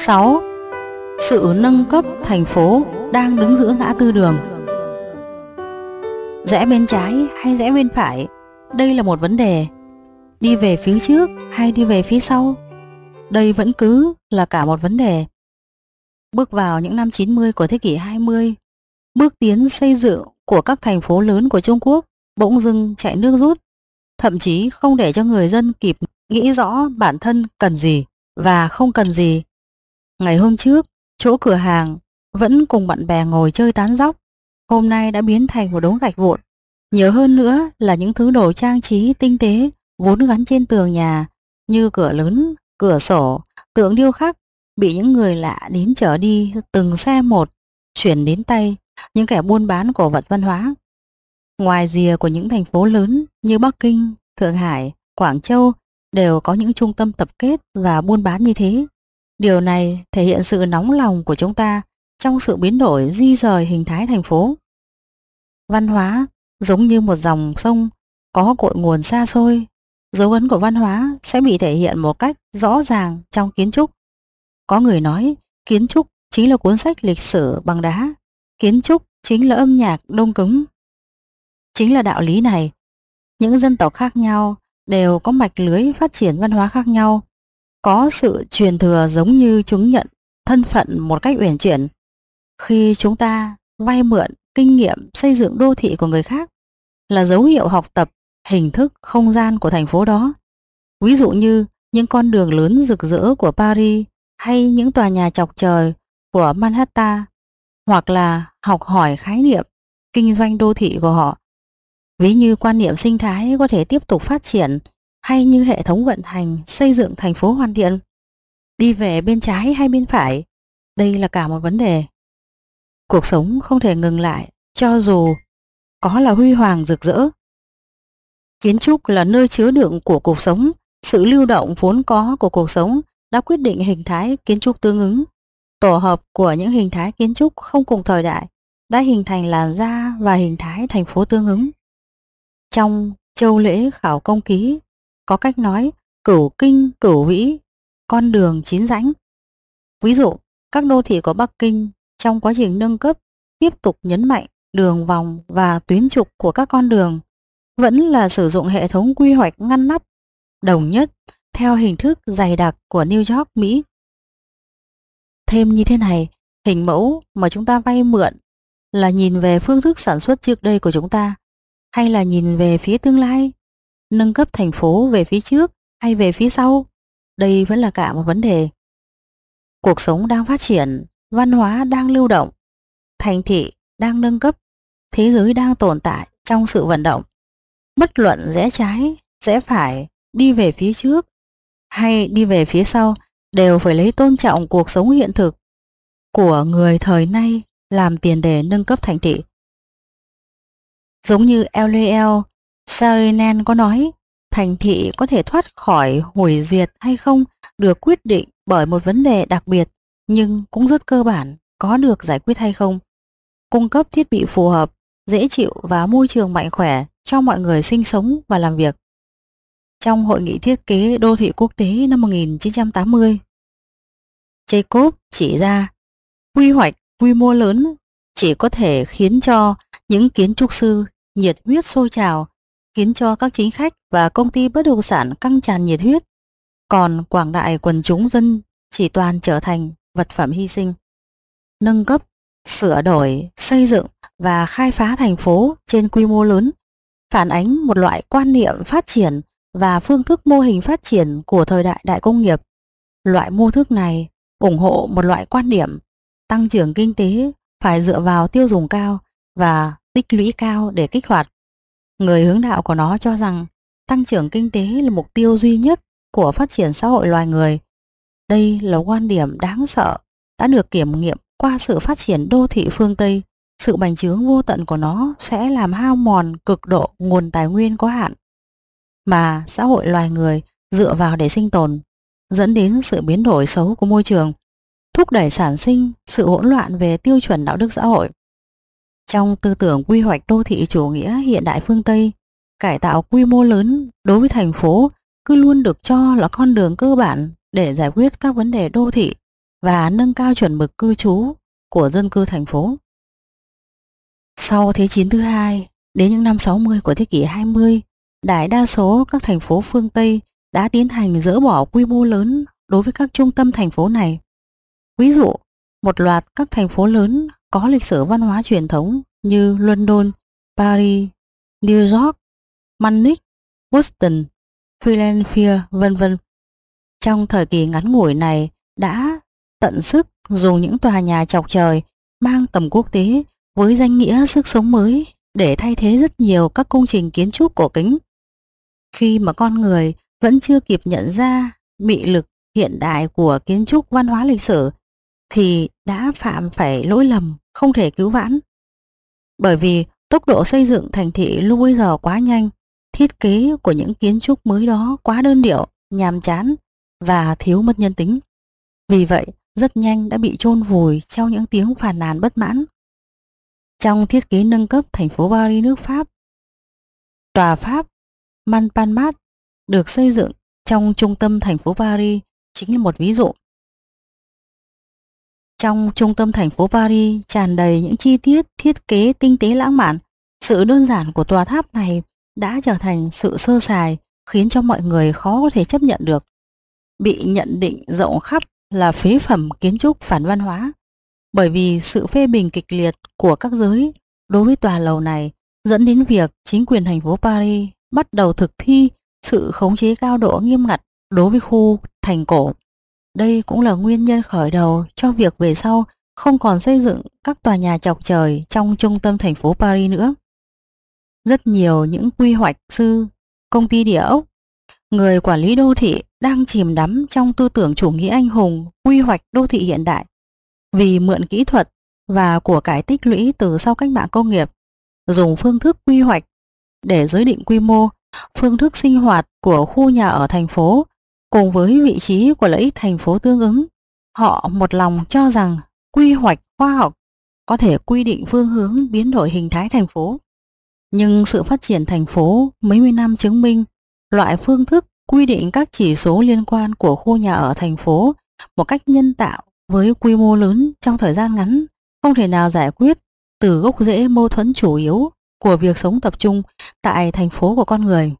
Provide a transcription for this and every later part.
6. Sự nâng cấp thành phố đang đứng giữa ngã tư đường. Rẽ bên trái hay rẽ bên phải, đây là một vấn đề. Đi về phía trước hay đi về phía sau, đây vẫn cứ là cả một vấn đề. Bước vào những năm 90 của thế kỷ 20, bước tiến xây dựng của các thành phố lớn của Trung Quốc bỗng dưng chạy nước rút, thậm chí không để cho người dân kịp nghĩ rõ bản thân cần gì và không cần gì. Ngày hôm trước, chỗ cửa hàng vẫn cùng bạn bè ngồi chơi tán dóc, hôm nay đã biến thành một đống gạch vụn. Nhiều hơn nữa là những thứ đồ trang trí tinh tế vốn gắn trên tường nhà như cửa lớn, cửa sổ, tượng điêu khắc bị những người lạ đến chở đi từng xe một, chuyển đến tay những kẻ buôn bán cổ vật văn hóa. Ngoài rìa của những thành phố lớn như Bắc Kinh, Thượng Hải, Quảng Châu đều có những trung tâm tập kết và buôn bán như thế. Điều này thể hiện sự nóng lòng của chúng ta trong sự biến đổi di rời hình thái thành phố. Văn hóa giống như một dòng sông có cội nguồn xa xôi, dấu ấn của văn hóa sẽ bị thể hiện một cách rõ ràng trong kiến trúc. Có người nói kiến trúc chính là cuốn sách lịch sử bằng đá, kiến trúc chính là âm nhạc đông cứng. Chính là đạo lý này, những dân tộc khác nhau đều có mạch lưới phát triển văn hóa khác nhau, có sự truyền thừa giống như chứng nhận thân phận một cách uyển chuyển. Khi chúng ta vay mượn kinh nghiệm xây dựng đô thị của người khác là dấu hiệu học tập hình thức không gian của thành phố đó. Ví dụ như những con đường lớn rực rỡ của Paris hay những tòa nhà chọc trời của Manhattan, hoặc là học hỏi khái niệm kinh doanh đô thị của họ. Ví như quan niệm sinh thái có thể tiếp tục phát triển, hay như hệ thống vận hành xây dựng thành phố hoàn thiện. Đi về bên trái hay bên phải, đây là cả một vấn đề. Cuộc sống không thể ngừng lại cho dù có là huy hoàng rực rỡ. Kiến trúc là nơi chứa đựng của cuộc sống, sự lưu động vốn có của cuộc sống đã quyết định hình thái kiến trúc tương ứng. Tổ hợp của những hình thái kiến trúc không cùng thời đại đã hình thành làn da và hình thái thành phố tương ứng. Trong Châu Lễ Khảo Công Ký có cách nói cửu kinh cửu vĩ, con đường chín rãnh. Ví dụ, các đô thị của Bắc Kinh trong quá trình nâng cấp tiếp tục nhấn mạnh đường vòng và tuyến trục của các con đường, vẫn là sử dụng hệ thống quy hoạch ngăn nắp đồng nhất theo hình thức dày đặc của New York, Mỹ. Thêm như thế này, hình mẫu mà chúng ta vay mượn là nhìn về phương thức sản xuất trước đây của chúng ta, hay là nhìn về phía tương lai, nâng cấp thành phố về phía trước hay về phía sau, đây vẫn là cả một vấn đề. Cuộc sống đang phát triển, văn hóa đang lưu động, thành thị đang nâng cấp, thế giới đang tồn tại trong sự vận động. Bất luận rẽ trái, rẽ phải, đi về phía trước hay đi về phía sau đều phải lấy tôn trọng cuộc sống hiện thực của người thời nay làm tiền đề nâng cấp thành thị. Giống như Eliel Saarinen có nói, thành thị có thể thoát khỏi hủy diệt hay không được quyết định bởi một vấn đề đặc biệt nhưng cũng rất cơ bản, có được giải quyết hay không. Cung cấp thiết bị phù hợp, dễ chịu và môi trường mạnh khỏe cho mọi người sinh sống và làm việc. Trong Hội nghị thiết kế đô thị quốc tế năm 1980, Jacob chỉ ra quy hoạch quy mô lớn chỉ có thể khiến cho những kiến trúc sư nhiệt huyết sôi trào, khiến cho các chính khách và công ty bất động sản căng tràn nhiệt huyết, còn quảng đại quần chúng dân chỉ toàn trở thành vật phẩm hy sinh. Nâng cấp, sửa đổi, xây dựng và khai phá thành phố trên quy mô lớn phản ánh một loại quan niệm phát triển và phương thức mô hình phát triển của thời đại đại công nghiệp. Loại mô thức này ủng hộ một loại quan điểm tăng trưởng kinh tế phải dựa vào tiêu dùng cao và tích lũy cao để kích hoạt. Người hướng đạo của nó cho rằng tăng trưởng kinh tế là mục tiêu duy nhất của phát triển xã hội loài người. Đây là quan điểm đáng sợ đã được kiểm nghiệm qua sự phát triển đô thị phương Tây. Sự bành trướng vô tận của nó sẽ làm hao mòn cực độ nguồn tài nguyên có hạn mà xã hội loài người dựa vào để sinh tồn, dẫn đến sự biến đổi xấu của môi trường, thúc đẩy sản sinh sự hỗn loạn về tiêu chuẩn đạo đức xã hội. Trong tư tưởng quy hoạch đô thị chủ nghĩa hiện đại phương Tây, cải tạo quy mô lớn đối với thành phố cứ luôn được cho là con đường cơ bản để giải quyết các vấn đề đô thị và nâng cao chuẩn mực cư trú của dân cư thành phố. Sau Thế chiến thứ hai, đến những năm 60 của thế kỷ 20, đại đa số các thành phố phương Tây đã tiến hành dỡ bỏ quy mô lớn đối với các trung tâm thành phố này. Ví dụ, một loạt các thành phố lớn có lịch sử văn hóa truyền thống như London, Paris, New York, Munich, Boston, Philadelphia, vân vân. Trong thời kỳ ngắn ngủi này đã tận sức dùng những tòa nhà chọc trời mang tầm quốc tế với danh nghĩa sức sống mới để thay thế rất nhiều các công trình kiến trúc cổ kính. Khi mà con người vẫn chưa kịp nhận ra mị lực hiện đại của kiến trúc văn hóa lịch sử thì đã phạm phải lỗi lầm không thể cứu vãn. Bởi vì tốc độ xây dựng thành thị lúc bây giờ quá nhanh, thiết kế của những kiến trúc mới đó quá đơn điệu, nhàm chán và thiếu mất nhân tính. Vì vậy, rất nhanh đã bị chôn vùi trong những tiếng phàn nàn bất mãn. Trong thiết kế nâng cấp thành phố Paris nước Pháp, tòa Pháp Montparnasse được xây dựng trong trung tâm thành phố Paris chính là một ví dụ. Trong trung tâm thành phố Paris tràn đầy những chi tiết thiết kế tinh tế lãng mạn. Sự đơn giản của tòa tháp này đã trở thành sự sơ sài khiến cho mọi người khó có thể chấp nhận được. Bị nhận định rộng khắp là phế phẩm kiến trúc phản văn hóa, bởi vì sự phê bình kịch liệt của các giới đối với tòa lầu này dẫn đến việc chính quyền thành phố Paris bắt đầu thực thi sự khống chế cao độ nghiêm ngặt đối với khu thành cổ. Đây cũng là nguyên nhân khởi đầu cho việc về sau không còn xây dựng các tòa nhà chọc trời trong trung tâm thành phố Paris nữa. Rất nhiều những quy hoạch sư, công ty địa ốc, người quản lý đô thị đang chìm đắm trong tư tưởng chủ nghĩa anh hùng quy hoạch đô thị hiện đại, vì mượn kỹ thuật và của cải tích lũy từ sau cách mạng công nghiệp, dùng phương thức quy hoạch để giới định quy mô, phương thức sinh hoạt của khu nhà ở thành phố cùng với vị trí của lợi ích thành phố tương ứng. Họ một lòng cho rằng quy hoạch khoa học có thể quy định phương hướng biến đổi hình thái thành phố. Nhưng sự phát triển thành phố mấy mươi năm chứng minh loại phương thức quy định các chỉ số liên quan của khu nhà ở thành phố một cách nhân tạo với quy mô lớn trong thời gian ngắn không thể nào giải quyết từ gốc rễ mâu thuẫn chủ yếu của việc sống tập trung tại thành phố của con người.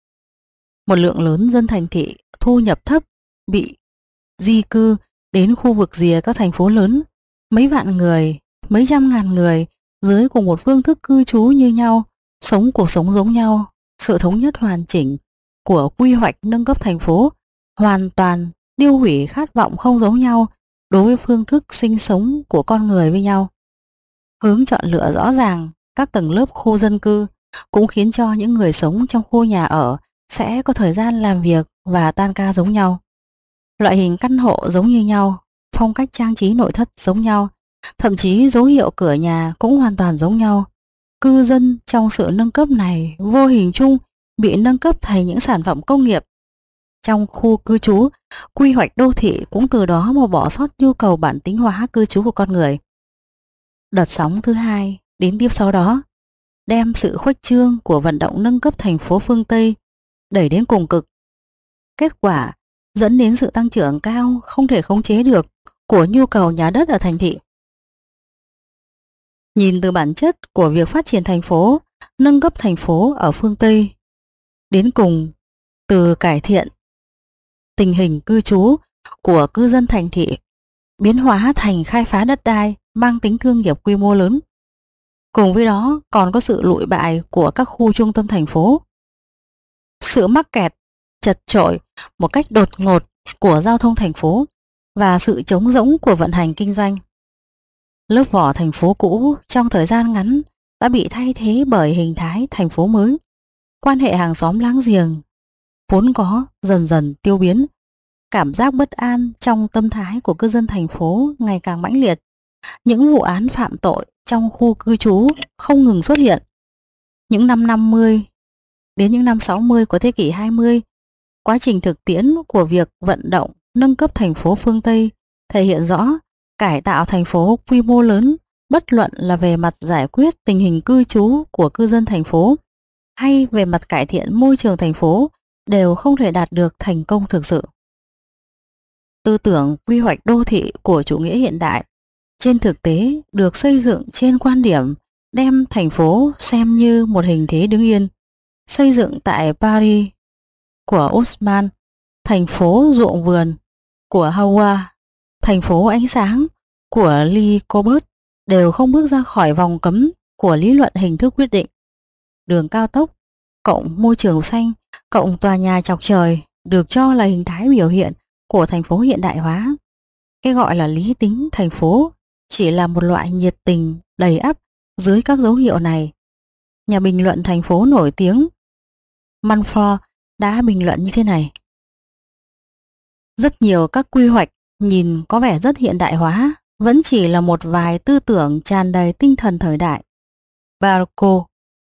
Một lượng lớn dân thành thị thu nhập thấp bị di cư đến khu vực rìa các thành phố lớn, mấy vạn người, mấy trăm ngàn người dưới cùng một phương thức cư trú như nhau, sống cuộc sống giống nhau. Sự thống nhất hoàn chỉnh của quy hoạch nâng cấp thành phố hoàn toàn tiêu hủy khát vọng không giống nhau đối với phương thức sinh sống của con người với nhau. Hướng chọn lựa rõ ràng các tầng lớp khu dân cư cũng khiến cho những người sống trong khu nhà ở sẽ có thời gian làm việc và tan ca giống nhau. Loại hình căn hộ giống như nhau, phong cách trang trí nội thất giống nhau, thậm chí dấu hiệu cửa nhà cũng hoàn toàn giống nhau. Cư dân trong sự nâng cấp này vô hình chung bị nâng cấp thành những sản phẩm công nghiệp. Trong khu cư trú, quy hoạch đô thị cũng từ đó mà bỏ sót nhu cầu bản tính hóa cư trú của con người. Đợt sóng thứ hai đến tiếp sau đó đem sự khuếch trương của vận động nâng cấp thành phố phương Tây đẩy đến cùng cực. Kết quả dẫn đến sự tăng trưởng cao không thể khống chế được của nhu cầu nhà đất ở thành thị. Nhìn từ bản chất của việc phát triển thành phố, nâng cấp thành phố ở phương Tây, đến cùng từ cải thiện tình hình cư trú của cư dân thành thị, biến hóa thành khai phá đất đai mang tính thương nghiệp quy mô lớn. Cùng với đó còn có sự lụi bại của các khu trung tâm thành phố, sự mắc kẹt, chật chội một cách đột ngột của giao thông thành phố và sự trống rỗng của vận hành kinh doanh. Lớp vỏ thành phố cũ trong thời gian ngắn đã bị thay thế bởi hình thái thành phố mới. Quan hệ hàng xóm láng giềng vốn có dần dần tiêu biến. Cảm giác bất an trong tâm thái của cư dân thành phố ngày càng mãnh liệt. Những vụ án phạm tội trong khu cư trú không ngừng xuất hiện. Những năm 50 đến những năm 60 của thế kỷ 20, quá trình thực tiễn của việc vận động nâng cấp thành phố phương Tây thể hiện rõ cải tạo thành phố quy mô lớn, bất luận là về mặt giải quyết tình hình cư trú của cư dân thành phố hay về mặt cải thiện môi trường thành phố đều không thể đạt được thành công thực sự. Tư tưởng quy hoạch đô thị của chủ nghĩa hiện đại trên thực tế được xây dựng trên quan điểm đem thành phố xem như một hình thế đứng yên. Xây dựng tại Paris của Osman, thành phố ruộng vườn của Howard, thành phố ánh sáng của Le Corbusier đều không bước ra khỏi vòng cấm của lý luận hình thức quyết định. Đường cao tốc, cộng môi trường xanh, cộng tòa nhà chọc trời được cho là hình thái biểu hiện của thành phố hiện đại hóa. Cái gọi là lý tính thành phố chỉ là một loại nhiệt tình đầy ắp dưới các dấu hiệu này. Nhà bình luận thành phố nổi tiếng Manford đã bình luận như thế này: rất nhiều các quy hoạch nhìn có vẻ rất hiện đại hóa vẫn chỉ là một vài tư tưởng tràn đầy tinh thần thời đại Baroque.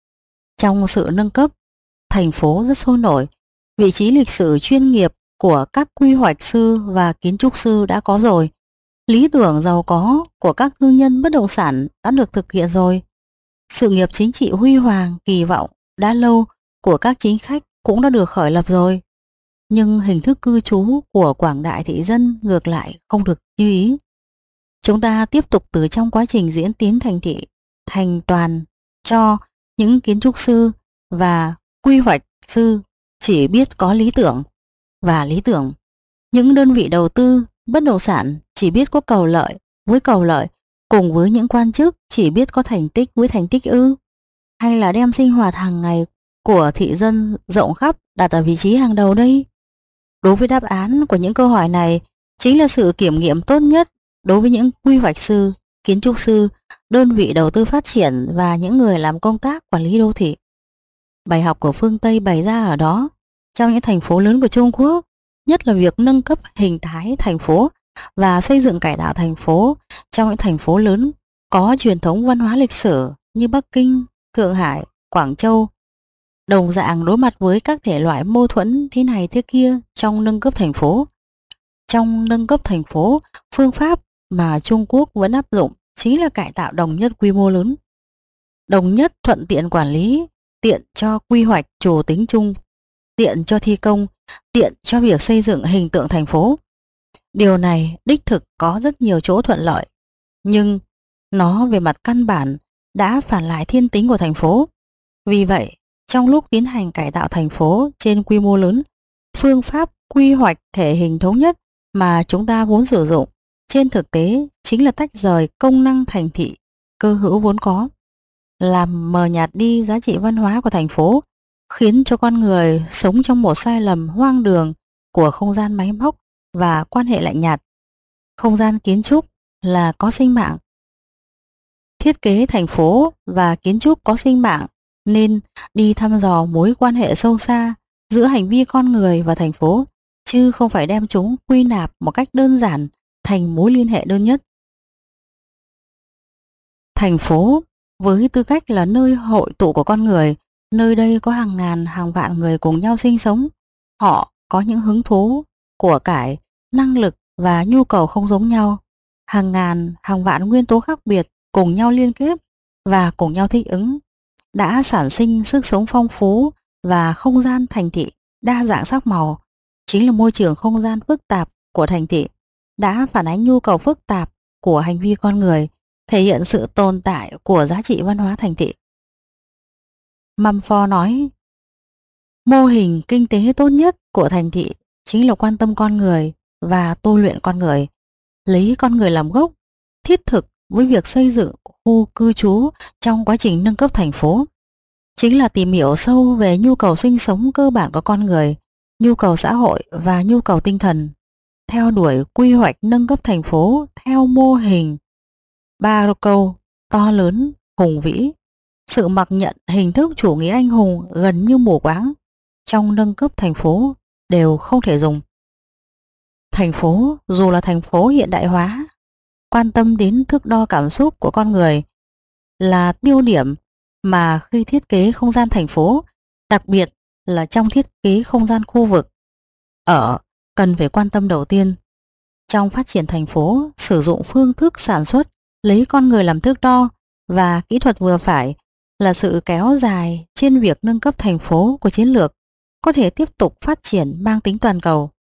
Trong sự nâng cấp, thành phố rất sôi nổi. Vị trí lịch sử chuyên nghiệp của các quy hoạch sư và kiến trúc sư đã có rồi. Lý tưởng giàu có của các thương nhân bất động sản đã được thực hiện rồi. Sự nghiệp chính trị huy hoàng kỳ vọng đã lâu của các chính khách cũng đã được khởi lập rồi. Nhưng hình thức cư trú của quảng đại thị dân ngược lại không được như ý. Chúng ta tiếp tục từ trong quá trình diễn tiến thành thị thành toàn cho những kiến trúc sư và quy hoạch sư chỉ biết có lý tưởng và lý tưởng. Những đơn vị đầu tư bất động sản chỉ biết có cầu lợi với cầu lợi, cùng với những quan chức chỉ biết có thành tích với thành tích ư? Hay là đem sinh hoạt hàng ngày của thị dân rộng khắp đặt ở vị trí hàng đầu đây? Đối với đáp án của những câu hỏi này chính là sự kiểm nghiệm tốt nhất đối với những quy hoạch sư, kiến trúc sư, đơn vị đầu tư phát triển và những người làm công tác quản lý đô thị. Bài học của phương Tây bày ra ở đó, trong những thành phố lớn của Trung Quốc, nhất là việc nâng cấp hình thái thành phố và xây dựng cải tạo thành phố trong những thành phố lớn có truyền thống văn hóa lịch sử như Bắc Kinh, Thượng Hải, Quảng Châu. Đồng dạng đối mặt với các thể loại mâu thuẫn thế này thế kia trong nâng cấp thành phố. Trong nâng cấp thành phố, phương pháp mà Trung Quốc vẫn áp dụng chính là cải tạo đồng nhất quy mô lớn. Đồng nhất thuận tiện quản lý, tiện cho quy hoạch chủ tính chung, tiện cho thi công, tiện cho việc xây dựng hình tượng thành phố. Điều này đích thực có rất nhiều chỗ thuận lợi, nhưng nó về mặt căn bản đã phản lại thiên tính của thành phố. Vì vậy, trong lúc tiến hành cải tạo thành phố trên quy mô lớn, phương pháp quy hoạch thể hình thống nhất mà chúng ta vốn sử dụng trên thực tế chính là tách rời công năng thành thị cơ hữu vốn có, làm mờ nhạt đi giá trị văn hóa của thành phố, khiến cho con người sống trong một sai lầm hoang đường của không gian máy móc và quan hệ lạnh nhạt. Không gian kiến trúc là có sinh mạng. Thiết kế thành phố và kiến trúc có sinh mạng nên đi thăm dò mối quan hệ sâu xa giữa hành vi con người và thành phố, chứ không phải đem chúng quy nạp một cách đơn giản thành mối liên hệ đơn nhất. Thành phố với tư cách là nơi hội tụ của con người, nơi đây có hàng ngàn hàng vạn người cùng nhau sinh sống. Họ có những hứng thú, của cải, năng lực và nhu cầu không giống nhau. Hàng ngàn hàng vạn nguyên tố khác biệt cùng nhau liên kết và cùng nhau thích ứng, đã sản sinh sức sống phong phú và không gian thành thị đa dạng sắc màu. Chính là môi trường không gian phức tạp của thành thị đã phản ánh nhu cầu phức tạp của hành vi con người, thể hiện sự tồn tại của giá trị văn hóa thành thị. Mumford nói, mô hình kinh tế tốt nhất của thành thị chính là quan tâm con người và tôi luyện con người, lấy con người làm gốc, thiết thực với việc xây dựng khu cư trú trong quá trình nâng cấp thành phố. Chính là tìm hiểu sâu về nhu cầu sinh sống cơ bản của con người, nhu cầu xã hội và nhu cầu tinh thần, theo đuổi quy hoạch nâng cấp thành phố theo mô hình Baroque to lớn, hùng vĩ. Sự mặc nhận hình thức chủ nghĩa anh hùng gần như mù quáng trong nâng cấp thành phố đều không thể dùng. Thành phố, dù là thành phố hiện đại hóa, quan tâm đến thước đo cảm xúc của con người là tiêu điểm mà khi thiết kế không gian thành phố, đặc biệt là trong thiết kế không gian khu vực cần phải quan tâm đầu tiên. Trong phát triển thành phố, sử dụng phương thức sản xuất lấy con người làm thước đo và kỹ thuật vừa phải là sự kéo dài trên việc nâng cấp thành phố của chiến lược có thể tiếp tục phát triển mang tính toàn cầu.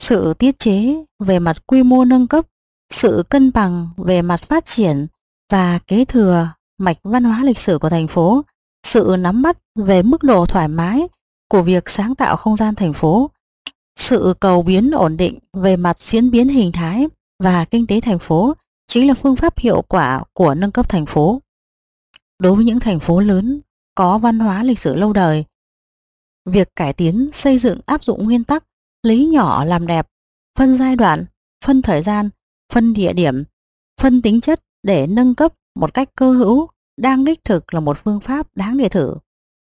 sự tiết chế về mặt quy mô nâng cấp, sự cân bằng về mặt phát triển và kế thừa mạch văn hóa lịch sử của thành phố, sự nắm bắt về mức độ thoải mái của việc sáng tạo không gian thành phố, sự cầu biến ổn định về mặt diễn biến hình thái và kinh tế thành phố chính là phương pháp hiệu quả của nâng cấp thành phố. Đối với những thành phố lớn có văn hóa lịch sử lâu đời, việc cải tiến xây dựng áp dụng nguyên tắc lấy nhỏ làm đẹp, phân giai đoạn, phân thời gian, phân địa điểm, phân tính chất để nâng cấp một cách cơ hữu đang đích thực là một phương pháp đáng để thử.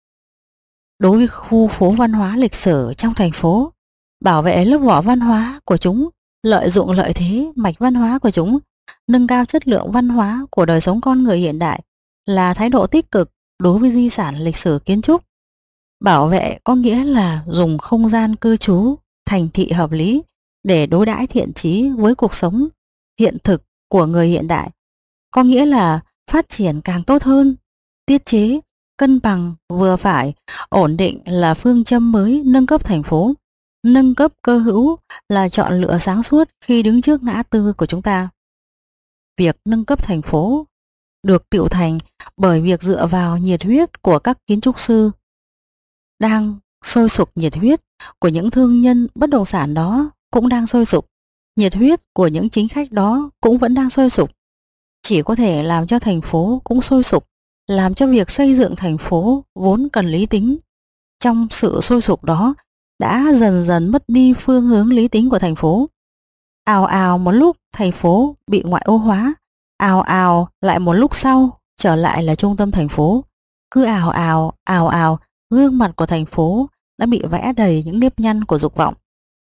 Đối với khu phố văn hóa lịch sử trong thành phố, bảo vệ lớp vỏ văn hóa của chúng, lợi dụng lợi thế mạch văn hóa của chúng, nâng cao chất lượng văn hóa của đời sống con người hiện đại là thái độ tích cực đối với di sản lịch sử kiến trúc. Bảo vệ có nghĩa là dùng không gian cư trú, thành thị hợp lý để đối đãi thiện chí với cuộc sống hiện thực của người hiện đại. Có nghĩa là phát triển càng tốt hơn, tiết chế, cân bằng, vừa phải, ổn định là phương châm mới nâng cấp thành phố. Nâng cấp cơ hữu là chọn lựa sáng suốt khi đứng trước ngã tư của chúng ta. Việc nâng cấp thành phố được tựu thành bởi việc dựa vào nhiệt huyết của các kiến trúc sư đang sôi sục, nhiệt huyết của những thương nhân bất động sản đó cũng đang sôi sục, nhiệt huyết của những chính khách đó cũng vẫn đang sôi sục. Chỉ có thể làm cho thành phố cũng sôi sục, làm cho việc xây dựng thành phố vốn cần lý tính. Trong sự sôi sục đó đã dần dần mất đi phương hướng lý tính của thành phố. Ào ào một lúc thành phố bị ngoại ô hóa, ào ào lại một lúc sau trở lại là trung tâm thành phố. Cứ ào ào, gương mặt của thành phố đã bị vẽ đầy những nếp nhăn của dục vọng.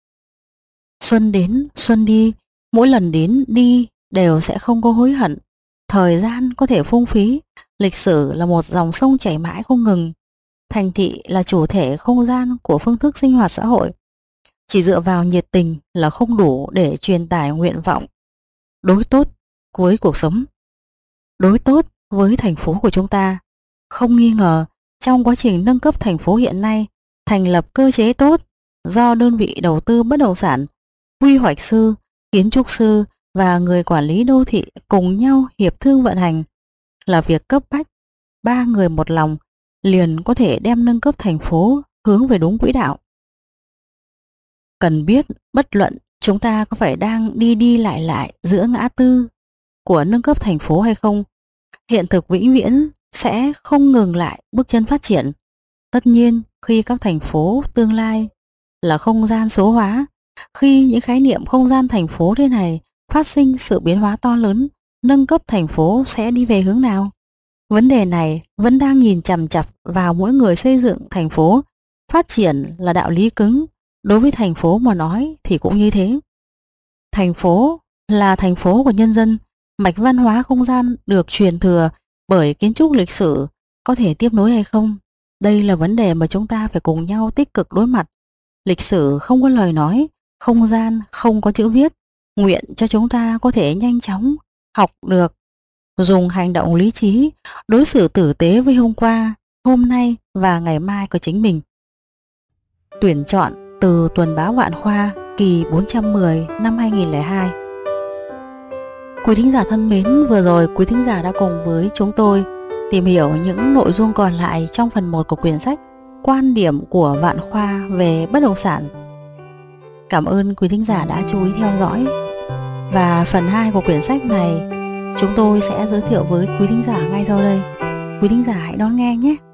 Xuân đến, xuân đi, mỗi lần đến đi đều sẽ không có hối hận. Thời gian có thể phung phí, lịch sử là một dòng sông chảy mãi không ngừng. Thành thị là chủ thể không gian của phương thức sinh hoạt xã hội. Chỉ dựa vào nhiệt tình là không đủ để truyền tải nguyện vọng đối tốt với cuộc sống, đối tốt với thành phố của chúng ta. Không nghi ngờ, trong quá trình nâng cấp thành phố hiện nay, thành lập cơ chế tốt do đơn vị đầu tư bất động sản, quy hoạch sư, kiến trúc sư và người quản lý đô thị cùng nhau hiệp thương vận hành là việc cấp bách. Ba người một lòng liền có thể đem nâng cấp thành phố hướng về đúng quỹ đạo. Cần biết bất luận chúng ta có phải đang đi lại giữa ngã tư của nâng cấp thành phố hay không, hiện thực vĩnh viễn sẽ không ngừng lại bước chân phát triển. Tất nhiên, khi các thành phố tương lai là không gian số hóa, khi những khái niệm không gian thành phố thế này phát sinh sự biến hóa to lớn, nâng cấp thành phố sẽ đi về hướng nào? Vấn đề này vẫn đang nhìn chằm chằm vào mỗi người xây dựng thành phố. Phát triển là đạo lý cứng, đối với thành phố mà nói thì cũng như thế. Thành phố là thành phố của nhân dân, mạch văn hóa không gian được truyền thừa bởi kiến trúc lịch sử có thể tiếp nối hay không? Đây là vấn đề mà chúng ta phải cùng nhau tích cực đối mặt. Lịch sử không có lời nói, không gian không có chữ viết. Nguyện cho chúng ta có thể nhanh chóng học được, dùng hành động lý trí, đối xử tử tế với hôm qua, hôm nay và ngày mai của chính mình. Tuyển chọn từ Tuần báo Vạn Khoa kỳ 410 năm 2002. Quý thính giả thân mến, vừa rồi quý thính giả đã cùng với chúng tôi tìm hiểu những nội dung còn lại trong phần 1 của quyển sách Quan điểm của Vạn Khoa về bất động sản. Cảm ơn quý thính giả đã chú ý theo dõi. Và phần 2 của quyển sách này chúng tôi sẽ giới thiệu với quý thính giả ngay sau đây. Quý thính giả hãy đón nghe nhé.